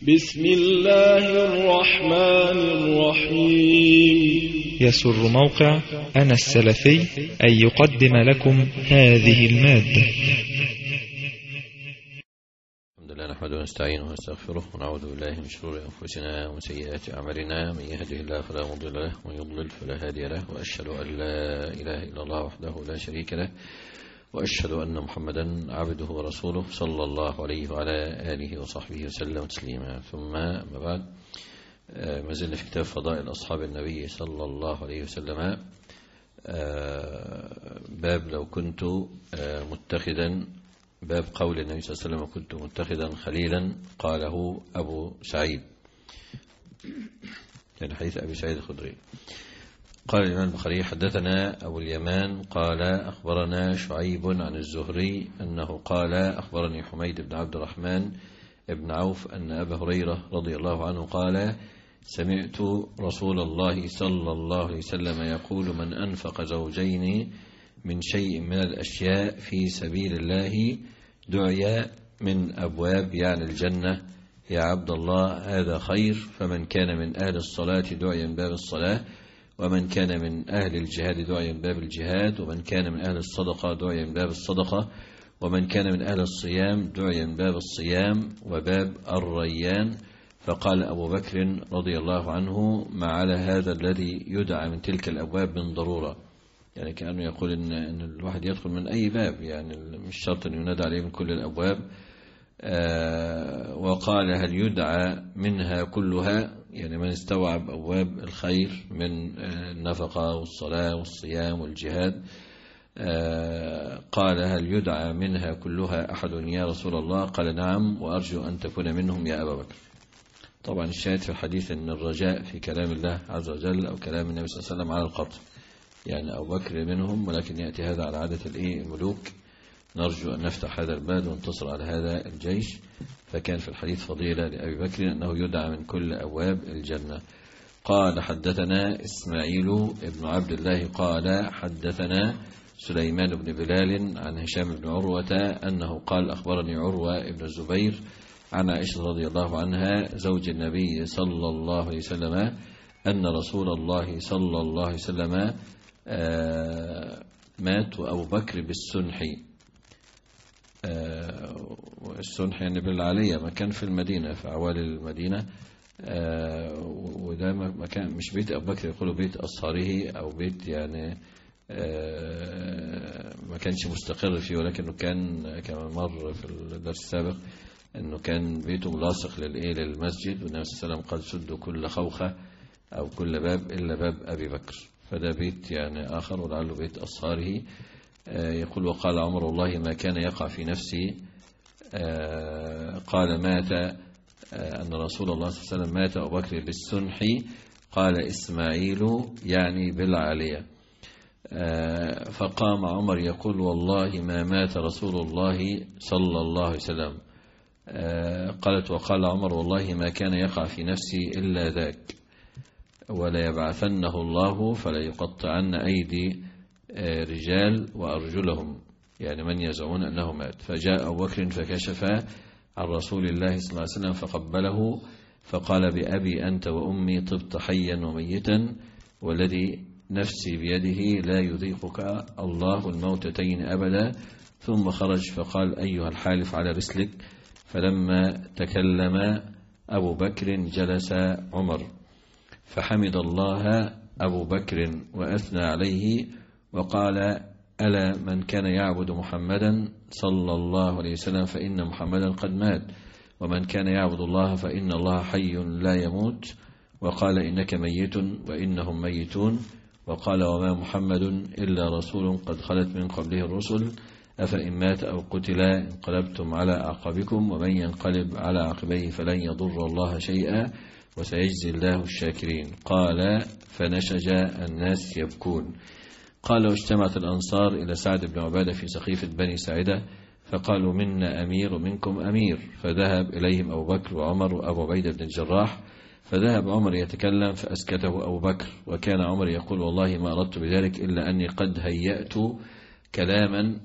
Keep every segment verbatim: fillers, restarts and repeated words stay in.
بسم الله الرحمن الرحيم. يسر موقع أنا السلفي أن يقدم لكم هذه المادة. الحمد لله نحمده ونستعينه ونستغفره ونعوذ بالله من شرور أنفسنا ومن سيئات أعمالنا، من يهده الله فلا مضل له ومن يضلل فلا هادي له، وأشهد أن لا إله إلا الله وحده لا شريك له، وأشهد أن محمدا عبده ورسوله صلى الله عليه وعلى آله وصحبه وسلم تسليما. ثم ما بعد، ما زلنا في كتاب فضائل أصحاب النبي صلى الله عليه وسلم، باب لو كنت متخذا، باب قول النبي صلى الله عليه وسلم كنت متخذا خليلا، قاله أبو سعيد، يعني حديث أبي سعيد الخدري. قال الإمام البخاري حدثنا أبو اليمان قال أخبرنا شعيب عن الزهري أنه قال أخبرني حميد بن عبد الرحمن بن عوف أن أبا هريرة رضي الله عنه قال سمعت رسول الله صلى الله عليه وسلم يقول من أنفق زوجين من شيء من الأشياء في سبيل الله دعي من أبواب يعني الجنة يا عبد الله هذا خير، فمن كان من أهل الصلاة دعي من باب الصلاة، ومن كان من أهل الجهاد دعي من باب الجهاد، ومن كان من أهل الصدقة دعي من باب الصدقة، ومن كان من أهل الصيام دعي من باب الصيام وباب الريان. فقال أبو بكر رضي الله عنه ما على هذا الذي يدعى من تلك الأبواب من ضرورة، يعني كأنه يقول إن, إن الواحد يدخل من أي باب، يعني مش شرط أن ينادى عليه من كل الأبواب. آه وقال هل يدعى منها كلها، يعني من استوعب أبواب الخير من آه النفقة والصلاة والصيام والجهاد. آه قال هل يدعى منها كلها أحد يا رسول الله؟ قال نعم، وأرجو أن تكون منهم يا أبا بكر. طبعا الشاهد في الحديث أن الرجاء في كلام الله عز وجل أو كلام النبي صلى الله عليه وسلم على القطع، يعني أبو بكر منهم، ولكن يأتي هذا على عادة الملوك. نرجو أن نفتح هذا الباب وننتصر على هذا الجيش، فكان في الحديث فضيلة لأبي بكر أنه يدعى من كل أبواب الجنة. قال حدثنا إسماعيل بن عبد الله قال حدثنا سليمان بن بلال عن هشام بن عروة أنه قال أخبرني عروة بن الزبير عن عائشة رضي الله عنها زوج النبي صلى الله عليه وسلم أن رسول الله صلى الله عليه وسلم مات وأبو بكر بالسنح. السنح يعني بالعالية، مكان في المدينة في عوالي المدينة، وده مكان مش بيت أبو بكر يقولوا بيت أصهاره أو بيت يعني ما كانش مستقر فيه، ولكنه كان كما مر في الدرس السابق أنه كان بيته ملاصق للإيه للمسجد، والنبي صلى الله عليه وسلم قال سدوا كل خوخة أو كل باب إلا باب أبي بكر، فده بيت يعني آخر ولعله بيت أصهاره. يقول وقال عمر والله ما كان يقع في نفسي، قال مات أن رسول الله صلى الله عليه وسلم مات أبو بكر بالسنح، قال إسماعيل يعني بالعالية. فقام عمر يقول والله ما مات رسول الله صلى الله عليه وسلم. قالت وقال عمر والله ما كان يقع في نفسي إلا ذاك، ولا يبعثنه الله فلا يقطعن أيدي رجال وأرجلهم، يعني من يزعمون أنه مات. فجاء أبو بكر فكشف عن رسول الله صلى الله عليه وسلم فقبله فقال بأبي أنت وأمي طبت حيا وميتا والذي نفسي بيده لا يذيقك الله الموتتين أبدا. ثم خرج فقال أيها الحالف على رسلك. فلما تكلم أبو بكر جلس عمر فحمد الله أبو بكر وأثنى عليه وقال ألا من كان يعبد محمدا صلى الله عليه وسلم فإن محمدا قد مات، ومن كان يعبد الله فإن الله حي لا يموت، وقال إنك ميت وإنهم ميتون، وقال وما محمد إلا رسول قد خلت من قبله الرسل أفإن مات أو قتل انقلبتم على أعقابكم، ومن ينقلب على عقبيه فلن يضر الله شيئا وسيجزي الله الشاكرين. قال فنشج الناس يبكون. قال واجتمعت الأنصار إلى سعد بن عبادة في سقيفة بني ساعدة فقالوا منا أمير ومنكم أمير، فذهب إليهم أبو بكر وعمر وأبو عبيدة بن الجراح، فذهب عمر يتكلم فأسكته أبو بكر، وكان عمر يقول والله ما أردت بذلك إلا أني قد هيأت كلاما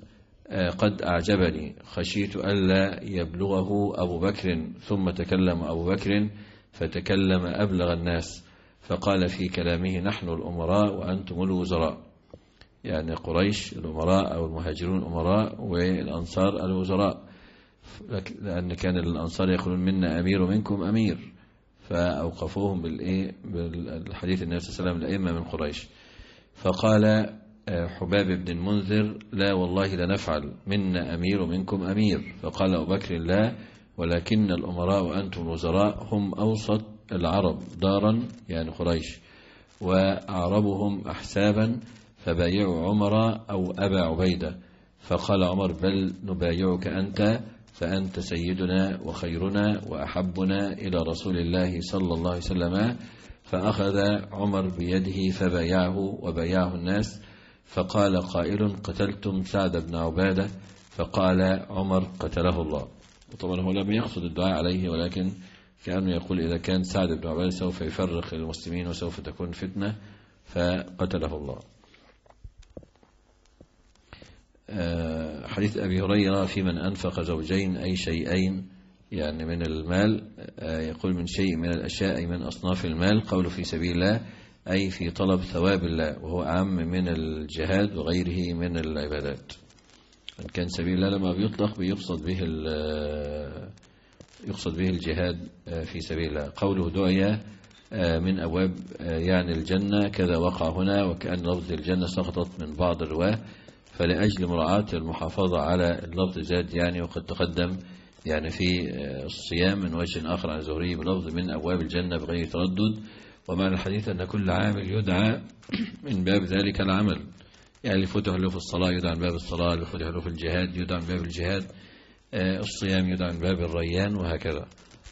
قد أعجبني خشيت ألا يبلغه أبو بكر ثم تكلم أبو بكر فتكلم أبلغ الناس فقال في كلامه نحن الأمراء وأنتم الوزراء، يعني قريش الأمراء أو المهاجرون الأمراء والأنصار الوزراء، لأن كان الأنصار يقولون منا أمير ومنكم أمير، فأوقفوهم بالحديث النبي صلى الله عليه وسلم الأئمة من قريش. فقال حباب بن المنذر لا والله لنفعل منا أمير ومنكم أمير. فقال أبو بكر لا ولكن الأمراء وأنتم الوزراء هم أوسط العرب دارا يعني قريش وأعربهم أحسابا فبايعوا عمر أو أبا عبيدة. فقال عمر بل نبايعك أنت فأنت سيدنا وخيرنا وأحبنا إلى رسول الله صلى الله عليه وسلم. فأخذ عمر بيده فبايعه وبايعه الناس. فقال قائل قتلتم سعد بن عبادة؟ فقال عمر قتله الله. طبعا هو لم يقصد الدعاء عليه ولكن كأنه يقول إذا كان سعد بن عبادة سوف يفرق المسلمين وسوف تكون فتنة فقتله الله. حديث أبي هريرة في من أنفق زوجين أي شيئين يعني من المال، يقول من شيء من الأشياء أي من أصناف المال، قوله في سبيل الله أي في طلب ثواب الله، وهو أعم من الجهاد وغيره من العبادات. إن كان سبيل الله لما بيطلق بيقصد به يقصد به الجهاد في سبيل الله. قوله دعية من أبواب يعني الجنة كذا وقع هنا، وكأن لفظ الجنة سقطت من بعض الرواه، فلأجل مراعاة المحافظة على اللفظ زاد يعني. وقد تقدم يعني في الصيام من وجه آخر عن الزهري بلفظ من أبواب الجنة بغير تردد. ومعنى الحديث أن كل عامل يدعى من باب ذلك العمل، يعني اللي فتح له في الصلاة يدعى من باب الصلاة، اللي فتح له في الجهاد يدعى من باب الجهاد، الصيام يدعى من باب الريان وهكذا.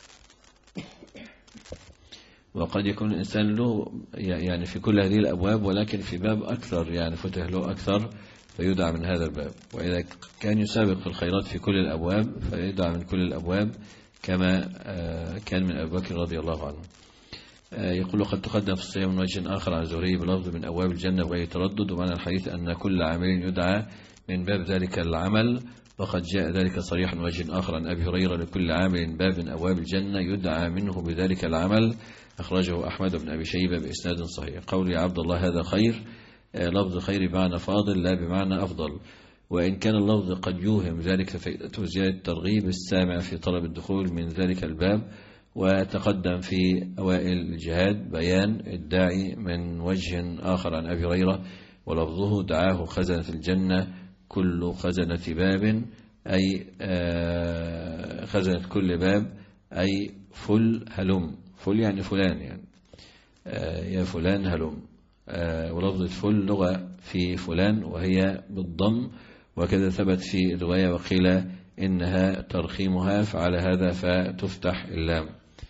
وقد يكون الإنسان له يعني في كل هذه الأبواب ولكن في باب أكثر يعني فتح له أكثر فيدعى من هذا الباب. وإذا كان يسابق في الخيرات في كل الأبواب فيدعى من كل الأبواب كما كان من أبي بكر رضي الله عنه. يقول قد تقدم في الصيام من وجه آخر عن الزهري بلفظ من أبواب الجنة بغير تردد. ومعنى الحديث أن كل عامل يدعى من باب ذلك العمل، وقد جاء ذلك صريحا من وجه آخر عن أبي هريرة لكل عامل باب من أبواب الجنة يدعى منه بذلك العمل، أخرجه أحمد بن أبي شيبة بإسناد صحيح. قول يا عبد الله هذا خير، لفظ خير بمعنى فاضل لا بمعنى أفضل، وإن كان اللفظ قد يوهم ذلك فائدته زيادة ترغيب السامع في طلب الدخول من ذلك الباب. وتقدم في أوائل الجهاد بيان الداعي من وجه آخر عن أبي هريرة ولفظه دعاه خزنة الجنة كل خزنة باب أي خزنة كل باب أي فل هلم، فل يعني فلان يعني يا فلان هلم. ولفظة فل لغة في فلان وهي بالضم، وكذا ثبت في الرواية وقيل إنها ترخيمها فعلى هذا فتفتح اللام.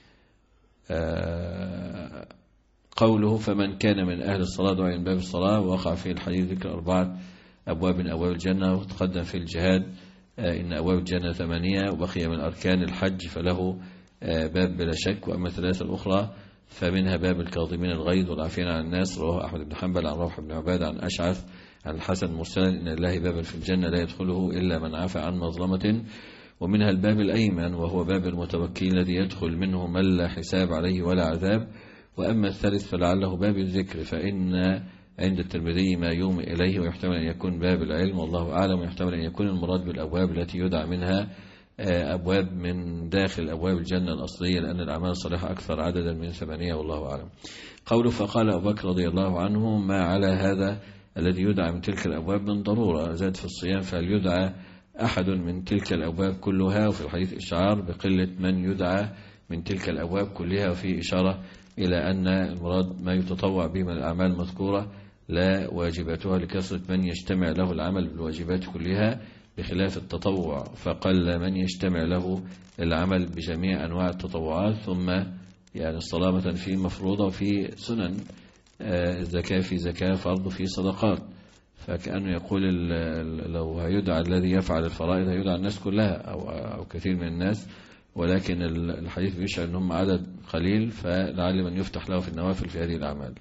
قوله فمن كان من أهل الصلاة دعي من باب الصلاة، وقع في الحديث ذكر أربعة أبواب من أبواب الجنة. وتقدم في الجهاد إن أبواب الجنة ثمانية، وبقي من أركان الحج فله باب بلا شك. وأما الثلاثة الأخرى فمنها باب الكاظمين الغيظ والعافين عن الناس، رواه أحمد بن حنبل عن روح بن عبادة عن أشعث عن الحسن مرسلا إن الله بابا في الجنة لا يدخله إلا من عفى عن مظلمة. ومنها الباب الأيمن وهو باب المتوكل الذي يدخل منه من لا حساب عليه ولا عذاب. وأما الثالث فلعله باب الذكر، فإن عند الترمذي ما يومئ إليه، ويحتمل أن يكون باب العلم والله أعلم، ويحتمل أن يكون المراد بالأبواب التي يدعى منها أبواب من داخل أبواب الجنة الأصلية، لأن الأعمال الصالحة أكثر عددا من ثمانية والله أعلم. قوله فقال أبو بكر رضي الله عنه ما على هذا الذي يدعى من تلك الأبواب من ضرورة، زاد في الصيام فهل يدعى أحد من تلك الأبواب كلها؟ وفي الحديث إشعار بقلة من يدعى من تلك الأبواب كلها، وفي إشارة إلى أن المراد ما يتطوع به من الأعمال المذكورة لا واجباتها لكثرة من يجتمع له العمل بالواجبات كلها، بخلاف التطوع فقل من يجتمع له العمل بجميع أنواع التطوعات. ثم يعني الصلاة مثلا في مفروضة وفي سنن، الزكاة في زكاة، فرض في صدقات، فكأنه يقول لو هيدعى الذي يفعل الفرائض هيدعى الناس كلها أو, أو كثير من الناس، ولكن الحديث بيشعر أنهم عدد قليل فلعل من يفتح له في النوافل في هذه الأعمال.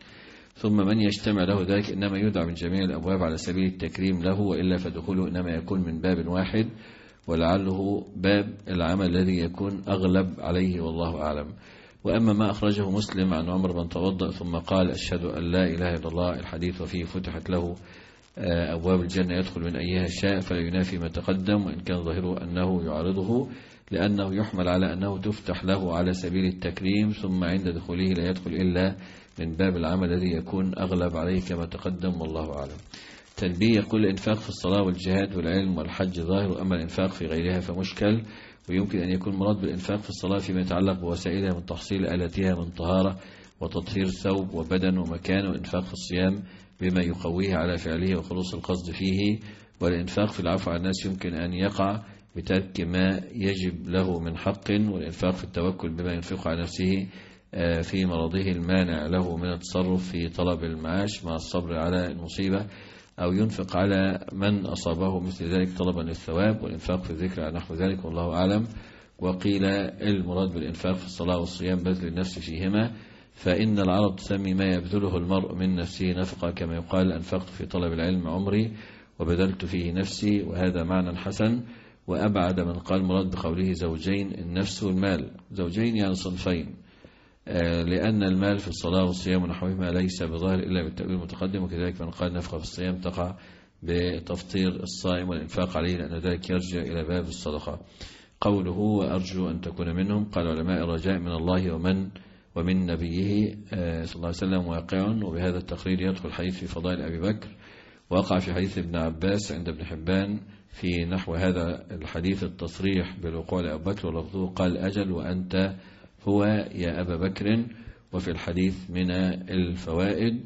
ثم من يجتمع له ذلك إنما يدعى من جميع الأبواب على سبيل التكريم له، وإلا فدخوله إنما يكون من باب واحد، ولعله باب العمل الذي يكون أغلب عليه والله أعلم. وأما ما أخرجه مسلم عن عمر بن توضأ ثم قال أشهد أن لا إله إلا الله، الحديث وفيه فتحت له أبواب الجنة يدخل من أيها شاء، فلا ينافي ما تقدم، وإن كان ظاهره أنه يعارضه، لأنه يحمل على أنه تفتح له على سبيل التكريم، ثم عند دخوله لا يدخل إلا من باب العمل الذي يكون أغلب عليه كما تقدم والله أعلم. تنبيه: يقول الإنفاق في الصلاة والجهاد والعلم والحج ظاهر، أما الإنفاق في غيرها فمشكل، ويمكن أن يكون مراد بالإنفاق في الصلاة فيما يتعلق بوسائلها من تحصيل آلاتها من طهارة وتطهير ثوب وبدن ومكان، وإنفاق في الصيام بما يقويه على فعله وخلوص القصد فيه. والإنفاق في العفو عن الناس يمكن أن يقع بترك ما يجب له من حق، والإنفاق في التوكل بما ينفق على نفسه في مرضه المانع له من التصرف في طلب المعاش مع الصبر على المصيبة، أو ينفق على من أصابه مثل ذلك طلبا للثواب، والإنفاق في الذكر على نحو ذلك والله أعلم. وقيل المراد بالإنفاق في الصلاة والصيام بذل النفس فيهما، فإن العرب تسمي ما يبذله المرء من نفسه نفقة، كما يقال أنفقت في طلب العلم عمري وبذلت فيه نفسي، وهذا معنى حسن. وأبعد من قال مراد بقوله زوجين النفس والمال، زوجين يعني صنفين، لأن المال في الصلاة والصيام ونحوهما ليس بظاهر إلا بالتأويل المتقدم، وكذلك من قال نفقة في الصيام تقع بتفطير الصائم والإنفاق عليه، لأن ذلك يرجع إلى باب الصدقة. قوله وأرجو أن تكون منهم، قال علماء الرجاء من الله ومن ومن نبيه صلى الله عليه وسلم واقع، وبهذا التقرير يدخل حديث في فضائل أبي بكر، وقع في حديث ابن عباس عند ابن حبان في نحو هذا الحديث التصريح بالوقوع لأبي بكر، ولفظه قال أجل وأنت هو يا أبا بكر. وفي الحديث من الفوائد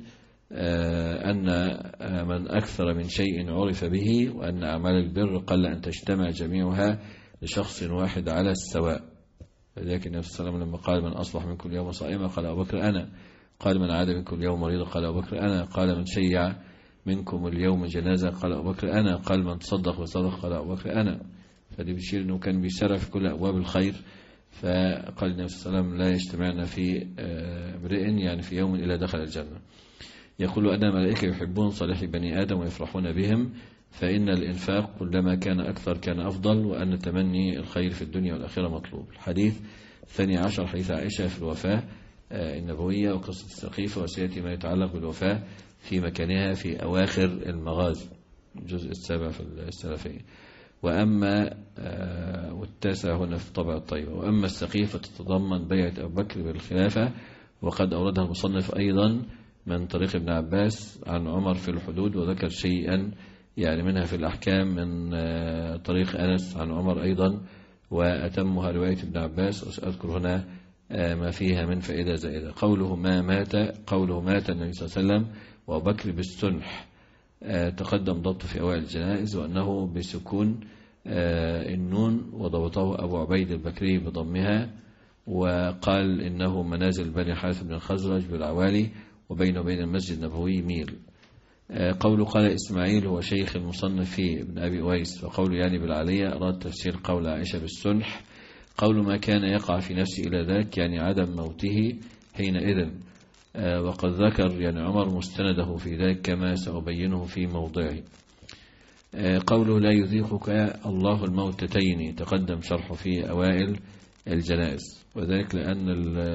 أن من أكثر من شيء عرف به، وأن أعمال البر قل أن تجتمع جميعها لشخص واحد على السواء. فذلك النبي صلى الله عليه وسلم لما قال من أصبح منكم اليوم صائما قال أبو بكر أنا، قال من عاد منكم اليوم مريضا قال أبو بكر أنا، قال من شيع منكم اليوم جنازة قال أبو بكر أنا، قال من تصدق وصدق قال أبو بكر أنا. فدي بتشير أنه كان بيسرع في كل أبواب الخير. فقال النبي صلى الله عليه وسلم لا يجتمعنا في امرئ يعني في يوم إلا دخل الجنة. يقول أن الملائكة يحبون صالح بني آدم ويفرحون بهم، فإن الإنفاق كلما كان أكثر كان أفضل، وأن تمني الخير في الدنيا والآخرة مطلوب. الحديث الثاني عشر حديث عائشة في الوفاة النبوية وقصة السقيفة، وسيأتي ما يتعلق بالوفاة في مكانها في أواخر المغازي الجزء السابع في السلفية. وأما والتاسع هنا في الطبع الطيبة. وأما السقيفة تتضمن بيعة أبو بكر بالخلافة، وقد أوردها المصنف أيضا من طريق ابن عباس عن عمر في الحدود، وذكر شيئا يعني منها في الأحكام من طريق أنس عن عمر أيضا، وأتمها رواية ابن عباس، وسأذكر هنا ما فيها من فائدة زائدة. قوله ما مات قوله مات النبي صلى الله عليه وسلم وأبو بكر بالسنح، تقدم ضبط في أوائل الجنائز، وأنه بسكون النون، وضبطه أبو عبيد البكري بضمها، وقال إنه منازل بني حارث بن الخزرج بالعوالي، وبينه وبين المسجد النبوي ميل. قوله قال إسماعيل هو شيخ المصنف فيه ابن أبي أويس، وقوله يعني بالعالية أراد تفسير قول عائشة بالسنح. قول ما كان يقع في نفسي إلى ذاك يعني عدم موته حينئذ، وقد ذكر يعني عمر مستنده في ذلك كما سأبينه في موضعه. قوله لا يذيقك الله الموتتين، تقدم شرحه في أوائل الجنائز، وذلك لأن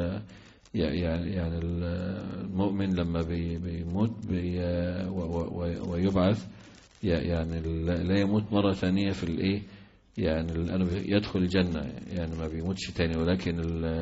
يعني يعني المؤمن لما بيموت بي ويبعث يعني لا يموت مرة ثانية في الإيه يعني يدخل الجنة، يعني ما بيموتش تاني، ولكن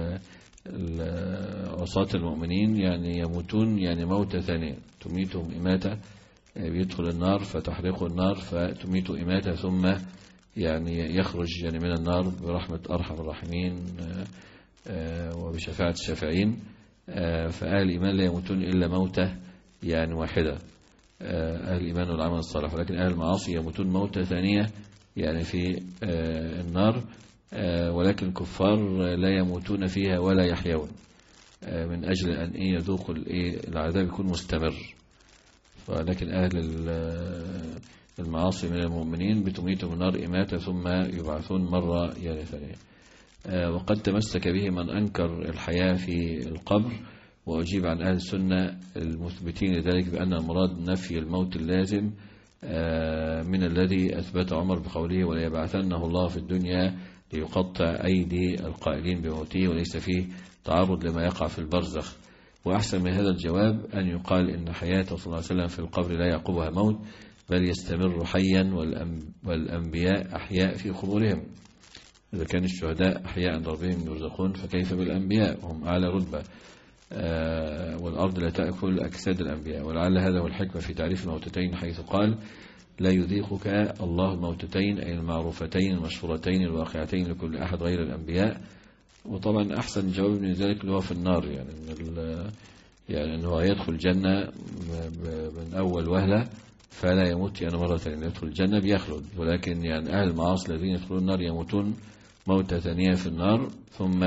عصاة المؤمنين يعني يموتون يعني موتة ثانية تميتهم إماتة، بيدخل النار فتحرقه النار فتميت إماتة، ثم يعني يخرج يعني من النار برحمة أرحم الراحمين وبشفاعة الشافعين. فأهل الإيمان لا يموتون إلا موتة يعني واحدة، أهل الإيمان والعمل الصالح، ولكن أهل المعاصي يموتون موتة ثانية يعني في النار، ولكن الكفار لا يموتون فيها ولا يحيون، من أجل أن إيه يذوقوا العذاب يكون مستمر. ولكن أهل المعاصي من المؤمنين بتميتهم النار إماتة ثم يبعثون مرة يعني ثانية. وقد تمسك به من أنكر الحياة في القبر، وأجيب عن أهل السنة المثبتين لذلك بأن المراد نفي الموت اللازم من الذي أثبت عمر بقوله ولا يبعثنه الله في الدنيا ليقطع أيدي القائلين بموته، وليس فيه تعرض لما يقع في البرزخ. وأحسن من هذا الجواب أن يقال إن حياته صلى الله عليه وسلم في القبر لا يعقبها موت، بل يستمر حيا والأنبياء أحياء في قبورهم. إذا كان الشهداء أحياء عند ربهم يرزقون فكيف بالأنبياء، هم أعلى رتبة، آه والأرض لا تأكل أجساد الأنبياء. ولعل هذا هو الحكمة في تعريف الموتتين، حيث قال لا يذيقك الله الموتتين، أي المعروفتين المشهورتين الواقعتين لكل أحد غير الأنبياء. وطبعا أحسن جواب من ذلك اللي هو في النار، يعني إن يعني أنه يدخل الجنة من أول وهلة فلا يموت يعني مرة ثانية، يدخل الجنة بيخلد. ولكن يعني أهل المعاصي الذين يدخلون النار يموتون موتة ثانية في النار، ثم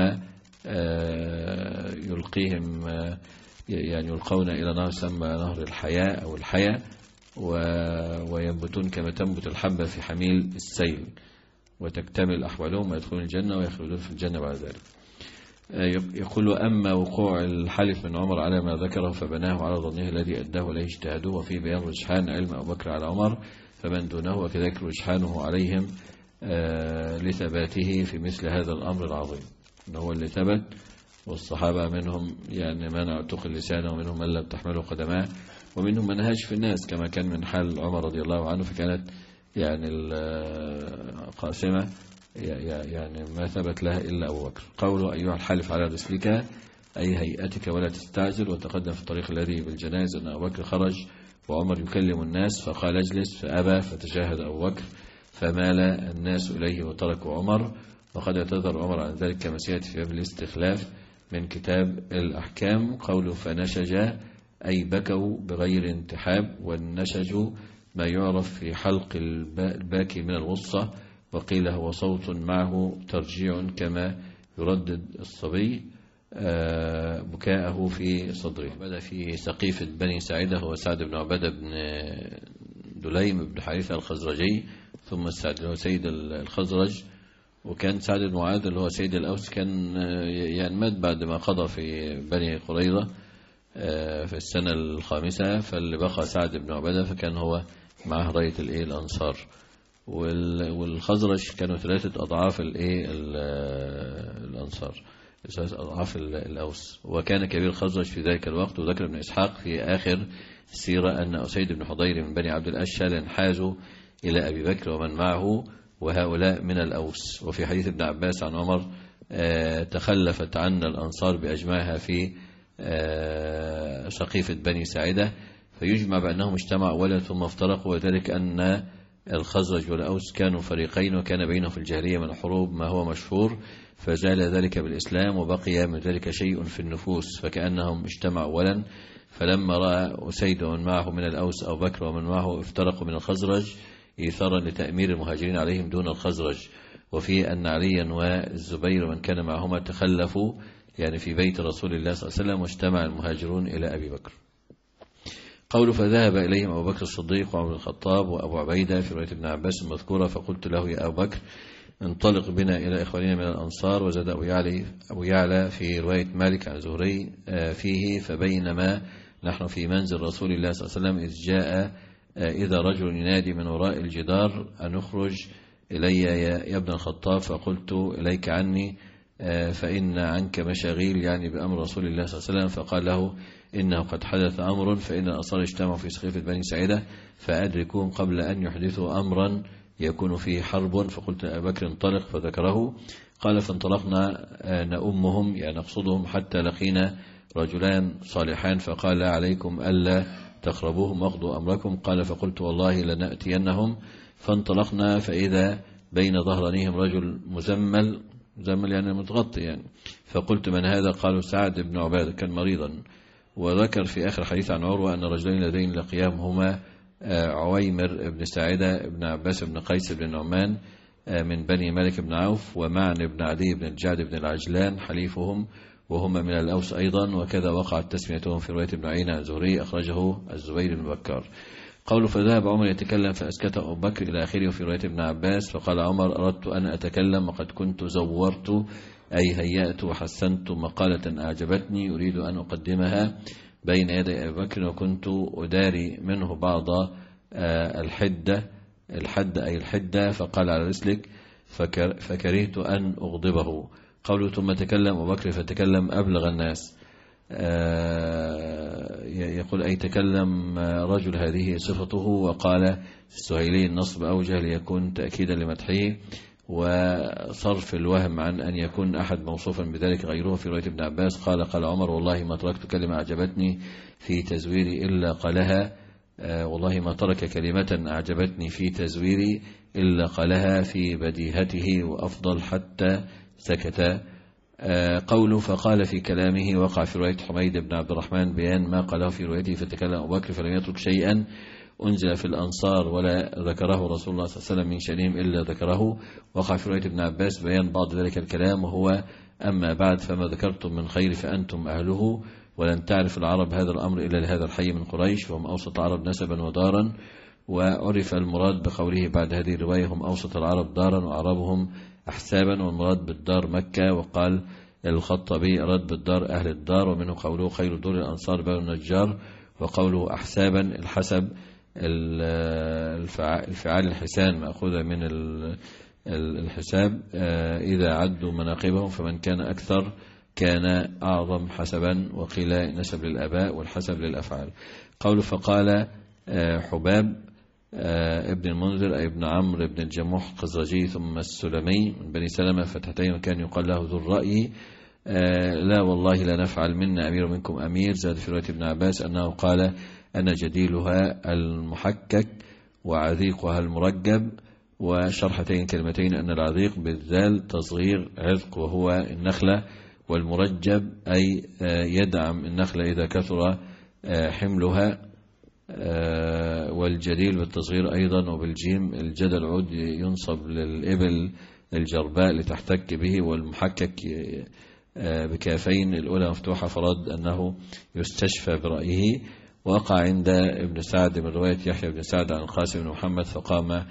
يلقيهم يعني يلقون إلى نهر سمى نهر الحياة أو الحياة، وينبتون كما تنبت الحبة في حميل السيل، وتكتمل أحوالهم ويدخلون الجنة ويخلدون في الجنة بعد ذلك. يقول أما وقوع الحلف من عمر على ما ذكره فبناه على ظنه الذي أداه إليه اجتهاده، وفي بيان رجحان علم أبو بكر على عمر فمن دونه، وكذلك رجحانه عليهم لثباته في مثل هذا الأمر العظيم، إنه هو اللي ثبت، والصحابة منهم يعني من اعتق لسانه، ومنهم من لم تحمله قدماه، ومنهم من هاج في الناس كما كان من حال عمر رضي الله عنه، فكانت يعني القاسمة يعني ما ثبت لها إلا أبو بكر. قوله أيها الحالف على رسلك أي هيئتك ولا تستعجل. وتقدم في الطريق الذي بالجنائز أن أبو بكر خرج وعمر يكلم الناس فقال اجلس فأبى، فتشاهد أبو بكر فمال الناس إليه وتركوا عمر. وقد اعتذر عمر عن ذلك كما سيأتي في باب الاستخلاف من كتاب الأحكام. قوله فنشج أي بكوا بغير انتحاب، والنشج ما يعرف في حلق الباكي من الغصة، وقيل هو صوت معه ترجيع كما يردد الصبي بكاءه في صدره. بدأ في سقيفة بني ساعدة هو سعد بن عبادة بن دليم بن حارثة الخزرجي، ثم سعد اللي هو سيد الخزرج. وكان سعد بن معاذ اللي هو سيد الأوس كان يعني مات بعد ما قضى في بني قريظة في السنة الخامسة، فاللي بقى سعد بن عبادة فكان هو معه راية الايه الأنصار. والخزرج كانوا ثلاثة أضعاف الايه الأنصار، ثلاثة أضعاف الأوس. وكان كبير الخزرج في ذلك الوقت. وذكر ابن إسحاق في آخر السيرة أن أسيد بن حضير من بني عبد الأشهل انحازوا إلى أبي بكر ومن معه، وهؤلاء من الأوس. وفي حديث ابن عباس عن عمر تخلفت عنا الأنصار بأجمعها في سقيفة بني ساعدة، فيجمع بأنهم اجتمعوا أولا ثم افترقوا، وذلك أن الخزرج والأوس كانوا فريقين، وكان بينهم في الجاهلية من الحروب ما هو مشهور، فزال ذلك بالإسلام وبقي من ذلك شيء في النفوس، فكأنهم اجتمعوا أولا. فلما رأى أسيد ومن معه من الأوس أو بكر ومن معه افترقوا من الخزرج إيثارا لتأمير المهاجرين عليهم دون الخزرج. وفي أن عليا والزبير ومن كان معهما تخلفوا يعني في بيت رسول الله صلى الله عليه وسلم، واجتمع المهاجرون إلى أبي بكر. قول فذهب إليهم أبو بكر الصديق وعمر الخطاب وأبو عبيدة في رواية ابن عباس المذكورة، فقلت له يا أبو بكر انطلق بنا إلى إخواننا من الأنصار. وزاد أبو يعلى, أبو يعلى في رواية مالك عن زهري فيه فبينما نحن في منزل رسول الله صلى الله عليه وسلم إذ جاء إذا رجل ينادي من وراء الجدار أن اخرج إلي يا ابن الخطاب، فقلت إليك عني فإن عنك مشاغيل يعني بأمر رسول الله صلى الله عليه وسلم. فقال له إنه قد حدث أمر، فإن الأنصار اجتمعوا في سقيفة بني ساعدة فأدركوهم قبل أن يحدثوا أمرا يكون فيه حرب. فقلت أبا بكر انطلق فذكره. قال فانطلقنا نأمهم يعني نقصدهم حتى لقينا رجلان صالحان، فقال عليكم ألا تقربوهم واخذوا أمركم. قال فقلت والله لنأتينهم. فانطلقنا فإذا بين ظهرانيهم رجل مزمل مزمل يعني متغطي يعني. فقلت من هذا؟ قالوا سعد بن عبادة كان مريضا. وذكر في آخر حديث عن عروة أن رجلين لدين لقيام هما عويمر بن ساعدة بن عباس بن قيس بن نعمان من بني مالك بن عوف، ومعن بن عدي بن الجعد بن العجلان حليفهم وهما من الأوس أيضا. وكذا وقعت تسميتهم في رواية ابن عيينة الزهري أخرجه الزبير بن بكار. قوله فذهب عمر يتكلم فأسكت أبو بكر إلى آخره. وفي رواية ابن عباس فقال عمر أردت أن أتكلم وقد كنت زورت أي هيأت وحسنت مقالة أعجبتني أريد أن أقدمها بين يدي أبي بكر، وكنت أداري منه بعض الحدة الحد أي الحدة، فقال على رسلك، فكر فكرهت أن أغضبه. قوله ثم تكلم أبو بكر فتكلم أبلغ الناس، يقول أي تكلم رجل هذه صفته. وقال السهيلي النصب أوجه ليكون تأكيدا لمدحه وصرف الوهم عن أن يكون أحد موصوفا بذلك غيره. في رواية ابن عباس قال قال عمر والله ما تركت كلمة أعجبتني في تزويري إلا قالها، والله ما ترك كلمة أعجبتني في تزويري إلا قالها في بديهته وأفضل حتى سكت. قوله فقال في كلامه وقع في رواية حميد بن عبد الرحمن بيان ما قاله في روايته فتكلم أبو بكر فلم يترك شيئا أنزل في الأنصار ولا ذكره رسول الله صلى الله عليه وسلم من شأنهم إلا ذكره. وقع في رواية ابن عباس بيان بعض ذلك الكلام، وهو أما بعد فما ذكرتم من خير فأنتم أهله، ولن تعرف العرب هذا الأمر إلا لهذا الحي من قريش، وهم أوسط العرب نسبا ودارا. وعرف المراد بقوله بعد هذه الرواية هم أوسط العرب دارا وأعرابهم أحسابا، والمراد بالدار مكة. وقال الخطبي أراد بالدار أهل الدار، ومنه قوله خير دور الأنصار بنو النجار، وقوله أحسابا الحسب الفعال الحسان مأخوذة من الحساب، إذا عدوا مناقبهم فمن كان أكثر كان أعظم حسبا، وقيل نسب للآباء والحسب للأفعال. قوله فقال حباب ابن المنذر أي ابن عمرو بن الجموح الخزرجي ثم السلمي من بني سلمة فتحتين، وكان يقال له ذو الرأي لا والله لا نفعل منا أمير منكم أمير. زاد في رواية ابن عباس أنه قال أن جديلها المحكك وعذيقها المرجب، وشرحتين كلمتين أن العذيق بالذال تصغير عذق وهو النخلة، والمرجب أي يدعم النخلة إذا كثر حملها، والجديل بالتصغير أيضا. وبالجيم الجدل عود ينصب للإبل الجرباء لتحتك به، والمحكك بكافين الأولى مفتوحة فرد أنه يستشفى برأيه. وقع عند ابن سعد من رواية يحيى بن سعد عن القاسم بن محمد فقام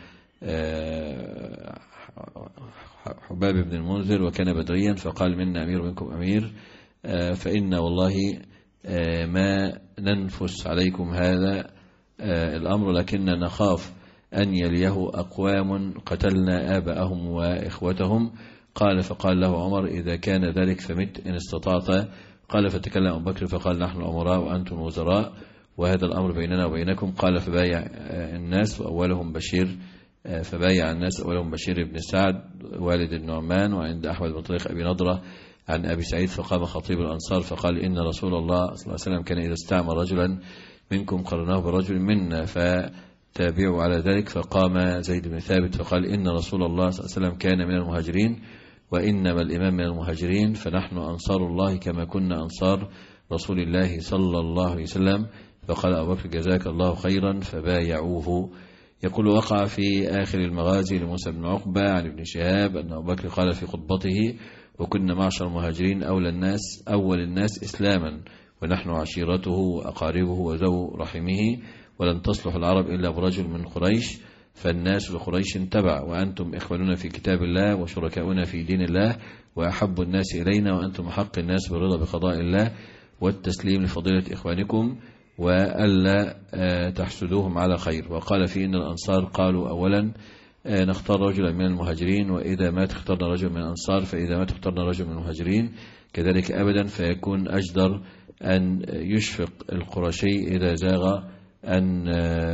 حباب بن المنذر وكان بدريا فقال منا أمير منكم أمير، فإن والله ما ننفس عليكم هذا الأمر، لكننا نخاف أن يليه أقوام قتلنا آباءهم وإخوتهم. قال فقال له عمر إذا كان ذلك فمت إن استطعت. قال فتكلم أبو بكر فقال نحن الأمراء وأنتم الوزراء وهذا الأمر بيننا وبينكم. قال فبايع الناس وأولهم بشير فبايع الناس أولهم بشير بن سعد والد النعمان. وعند أحمد بن طريق أبي نضرة عن أبي سعيد فقام خطيب الأنصار فقال إن رسول الله صلى الله عليه وسلم كان إذا استعمل رجلا منكم قرناه برجل منا فتابعوا على ذلك. فقام زيد بن ثابت فقال إن رسول الله صلى الله عليه وسلم كان من المهاجرين وإنما الإمام من المهاجرين، فنحن أنصار الله كما كنا أنصار رسول الله صلى الله عليه وسلم. فقال أبو بكر جزاك الله خيرا فبايعوه. يقول وقع في آخر المغازي لموسى بن عقبة عن ابن شهاب أن أبو بكر قال في خطبته وكنا معشر المهاجرين أولى الناس أول الناس إسلاما ونحن عشيرته وأقاربه وذو رحمه، ولن تصلح العرب إلا برجل من قريش، فالناس لقريش تبع، وأنتم إخواننا في كتاب الله وشركاؤنا في دين الله وأحب الناس إلينا، وأنتم حق الناس بالرضا بقضاء الله والتسليم لفضيلة إخوانكم وألا تحسدوهم على خير. وقال في إن الأنصار قالوا أولا نختار رجلا من المهاجرين وإذا مات اخترنا رجل من الأنصار، فإذا مات اخترنا رجل من المهاجرين كذلك أبدا، فيكون أجدر أن يشفق القرشي إذا زاغ أن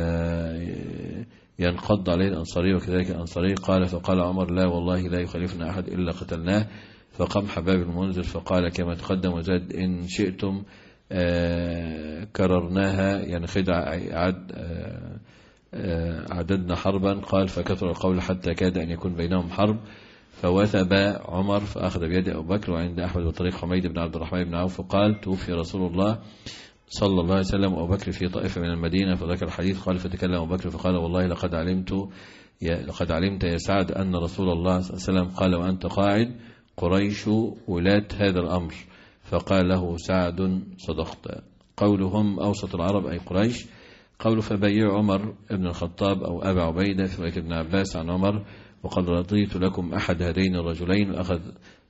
ينقض عليه الأنصاري وكذلك الأنصاري. قال فقال عمر لا والله لا يخالفنا أحد إلا قتلناه. فقام حباب المنذر فقال كما تقدم وزاد إن شئتم كررناها يعني خدع عد عددنا حربا. قال فكثر القول حتى كاد أن يكون بينهم حرب، فوثب عمر فأخذ بيد أبو بكر. وعند أحمد بطريق حميد بن عبد الرحمن بن عوف قال توفي رسول الله صلى الله عليه وسلم وأبو بكر في طائفة من المدينة فذكر الحديث. قال فتكلم أبو بكر فقال والله لقد علمت يا لقد علمت يا سعد أن رسول الله صلى الله عليه وسلم قال وأنت قاعد قريش ولاة هذا الأمر. فقال له سعد صدقت. قولهم أوسط العرب أي قريش. قول فبايع عمر ابن الخطاب أو أبا عبيدة في رواية ابن عباس عن عمر وقال رضيت لكم أحد هذين الرجلين، وأخذ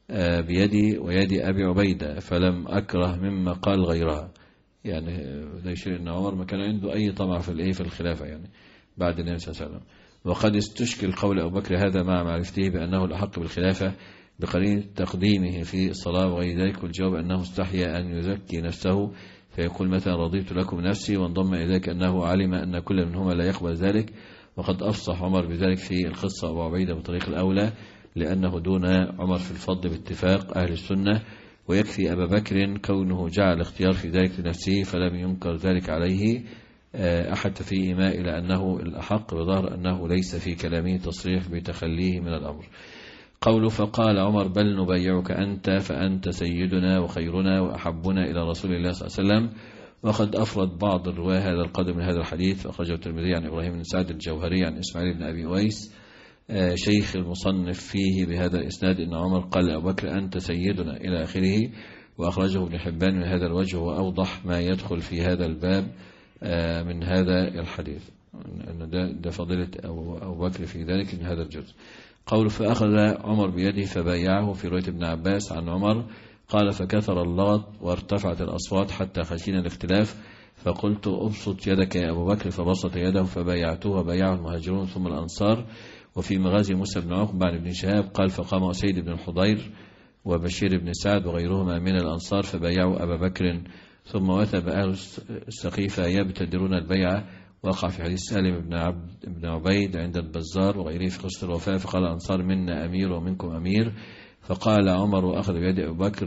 بيدي ويد أبي عبيدة فلم أكره مما قال غيرها. يعني ده يشير أن عمر ما كان عنده أي طمع في الإيه في الخلافة يعني بعد النبي صلى الله عليه وسلم. وقد استشكل قول أبو بكر هذا مع معرفته بأنه الأحق بالخلافة بقرينة تقديمه في الصلاة وغير ذلك، والجواب أنه استحيا أن يزكي نفسه فيقول مثلا رضيت لكم نفسي، وانضم إلى ذلك أنه علم أن كل منهما لا يقبل ذلك. وقد أفصح عمر بذلك في القصة أبو عبيدة بطريق الأولى لأنه دون عمر في الفضل باتفاق أهل السنة، ويكفي أبا بكر كونه جعل اختيار في ذلك لنفسه فلم ينكر ذلك عليه أحد في إيماء إلى أنه الأحق، بظهر أنه ليس في كلامه تصريح بتخليه من الأمر. قوله فقال عمر بل نبايعك أنت فأنت سيدنا وخيرنا وأحبنا إلى رسول الله صلى الله عليه وسلم. وقد أفرد بعض الرواة هذا القدر من هذا الحديث، فأخرجه الترمذي عن إبراهيم بن سعد الجوهري عن إسماعيل بن أبي أويس شيخ المصنف فيه بهذا الإسناد إن عمر قال أبو بكر أنت سيدنا إلى آخره. وأخرجه ابن حبان من هذا الوجه وأوضح ما يدخل في هذا الباب من هذا الحديث أن ده, ده فضيلة أبو بكر في ذلك من هذا الجزء. قول فأخذ عمر بيده فبايعه في رواية ابن عباس عن عمر قال فكثر اللغط وارتفعت الأصوات حتى خشينا الاختلاف فقلت أبسط يدك يا أبو بكر فبسط يده فبايعته وبايعه المهاجرون ثم الأنصار. وفي مغازي موسى بن عقبة عن ابن شهاب قال فقام أسيد بن الحضير وبشير بن سعد وغيرهما من الأنصار فبايعوا أبا بكر ثم وثب أهل السقيفة يبتدرون البيعة. وقع في حديث سالم بن عبد بن عبيد عند البزار وغيره في قصة الوفاة فقال الأنصار منا أمير ومنكم أمير. فقال عمر وأخذ بيد أبو بكر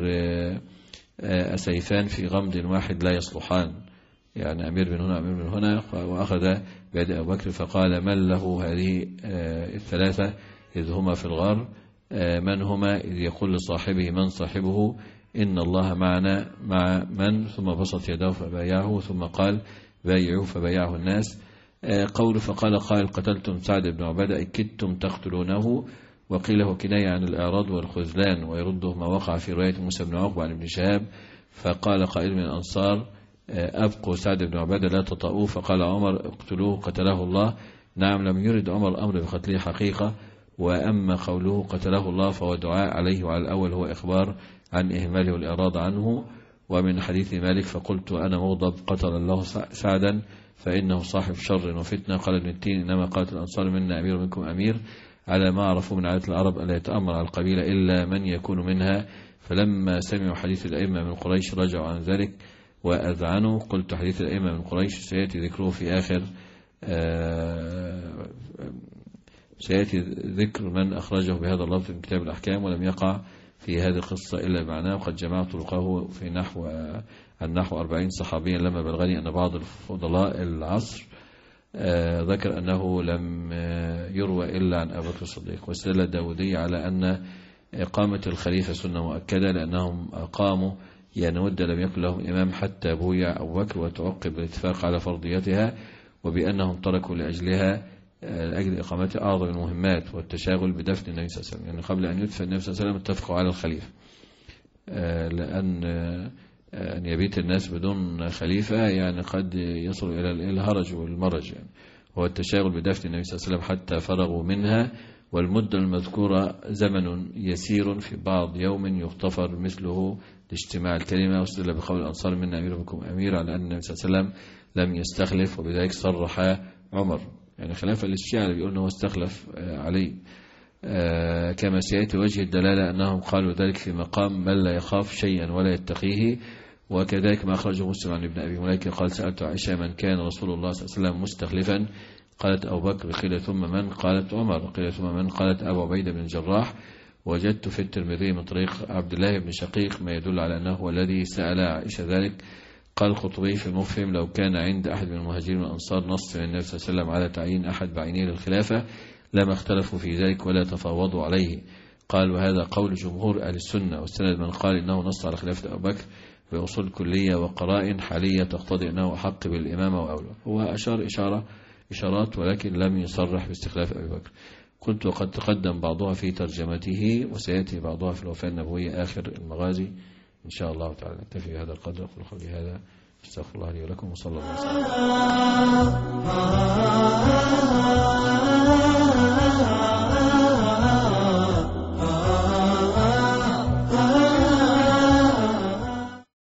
أسيفان في غمد واحد لا يصلحان، يعني أمير من هنا أمير من هنا. وأخذ بيد أبو بكر فقال من له هذه الثلاثة إذ هما في الغار من هما إذ يقول لصاحبه من صاحبه إن الله معنا مع من ثم بسط يده فبايعه ثم قال بايعوا فبايعه الناس. قول فقال قائل قتلتم سعد بن عبادة أي كدتم تقتلونه. وقيل هو كناية عن الإعراض والخذلان ويرده ما وقع في رواية موسى بن عقبة عن ابن شهاب. فقال قائل من الأنصار أبقوا سعد بن عبادة لا تطأوه فقال عمر اقتلوه قتله الله. نعم لم يرد عمر الأمر بقتله حقيقة، وأما قوله قتله الله فهو دعاء عليه وعلى الأول هو إخبار عن إهماله والإعراض عنه. ومن حديث مالك فقلت أنا مغضب قتل الله سعدا فإنه صاحب شر وفتنة. قال ابن التين إنما قالت الأنصار منا أمير ومنكم أمير على ما عرفوا من عادة العرب ألا يتأمر على القبيلة إلا من يكون منها. فلما سمعوا حديث الأئمة من قريش رجعوا عن ذلك وأذعنوا. قلت حديث الأئمة من قريش سيأتي ذكره في آخر سيأتي ذكر من أخرجه بهذا اللفظ من كتاب الأحكام ولم يقع في هذه القصة إلا معناه. وقد جمعت طرقه في نحو عن نحو أربعين صحابيا لما بلغني أن بعض الفضلاء العصر ذكر أنه لم يروى إلا عن أبو بكر الصديق. واستدل الداودي على أن إقامة الخليفة سنة مؤكدة لأنهم أقاموا يعني مدة لم يكن لهم إمام حتى بويع أبو بكر وتعقب الاتفاق على فرضيتها، وبأنهم تركوا لأجلها لأجل إقامة أعظم المهمات والتشاغل بدفن النبي صلى الله عليه وسلم. يعني قبل أن يدفن النبي صلى الله عليه وسلم اتفقوا على الخليفة لأن أن يبيت الناس بدون خليفة يعني قد يصل إلى الهرج والمرج يعني. هو التشاغل بدفن النبي صلى الله عليه وسلم حتى فرغوا منها، والمدة المذكورة زمن يسير في بعض يوم يغتفر مثله لاجتماع الكلمة. واستدل بقول الأنصار منا أمير ومنكم أمير على أن النبي صلى الله عليه وسلم لم يستخلف، وبذلك صرح عمر يعني خلافة للشيعة بيقول أنه استخلف عليه كما سيأتي وجه الدلالة أنهم قالوا ذلك في مقام من لا يخاف شيئا ولا يتقيه. وكذلك ما أخرجه مسلم عن ابن أبي مليكة قال سألت عائشة من كان رسول الله صلى الله عليه وسلم مستخلفا قالت أبو بكر قيل ثم من قالت عمر قيل ثم من قالت أبو عبيدة بن الجراح. وجدت في الترمذي من طريق عبد الله بن شقيق ما يدل على أنه هو الذي سأل عائشة ذلك. قال الخطبي في المفهم لو كان عند أحد من المهاجرين والأنصار نص من النبي صلى الله عليه وسلم على تعيين أحد بعينه للخلافة لما اختلفوا في ذلك ولا تفاوضوا عليه. قال وهذا قول جمهور أهل السنة، والسند من قال إنه نص على خلافة أبو بكر بأصول كلية وقرائن حالية تقتضي أنه أحق بالإمامة وأولى. هو أشار إشارة إشارات ولكن لم يصرح باستخلاف أبي بكر. قلت وقد تقدم بعضها في ترجمته وسيأتي بعضها في الوفاة النبوية آخر المغازي إن شاء الله تعالى. نكتفي بهذا القدر. أقول قولي هذا استغفر الله لي ولكم وصلى الله عليه وسلم.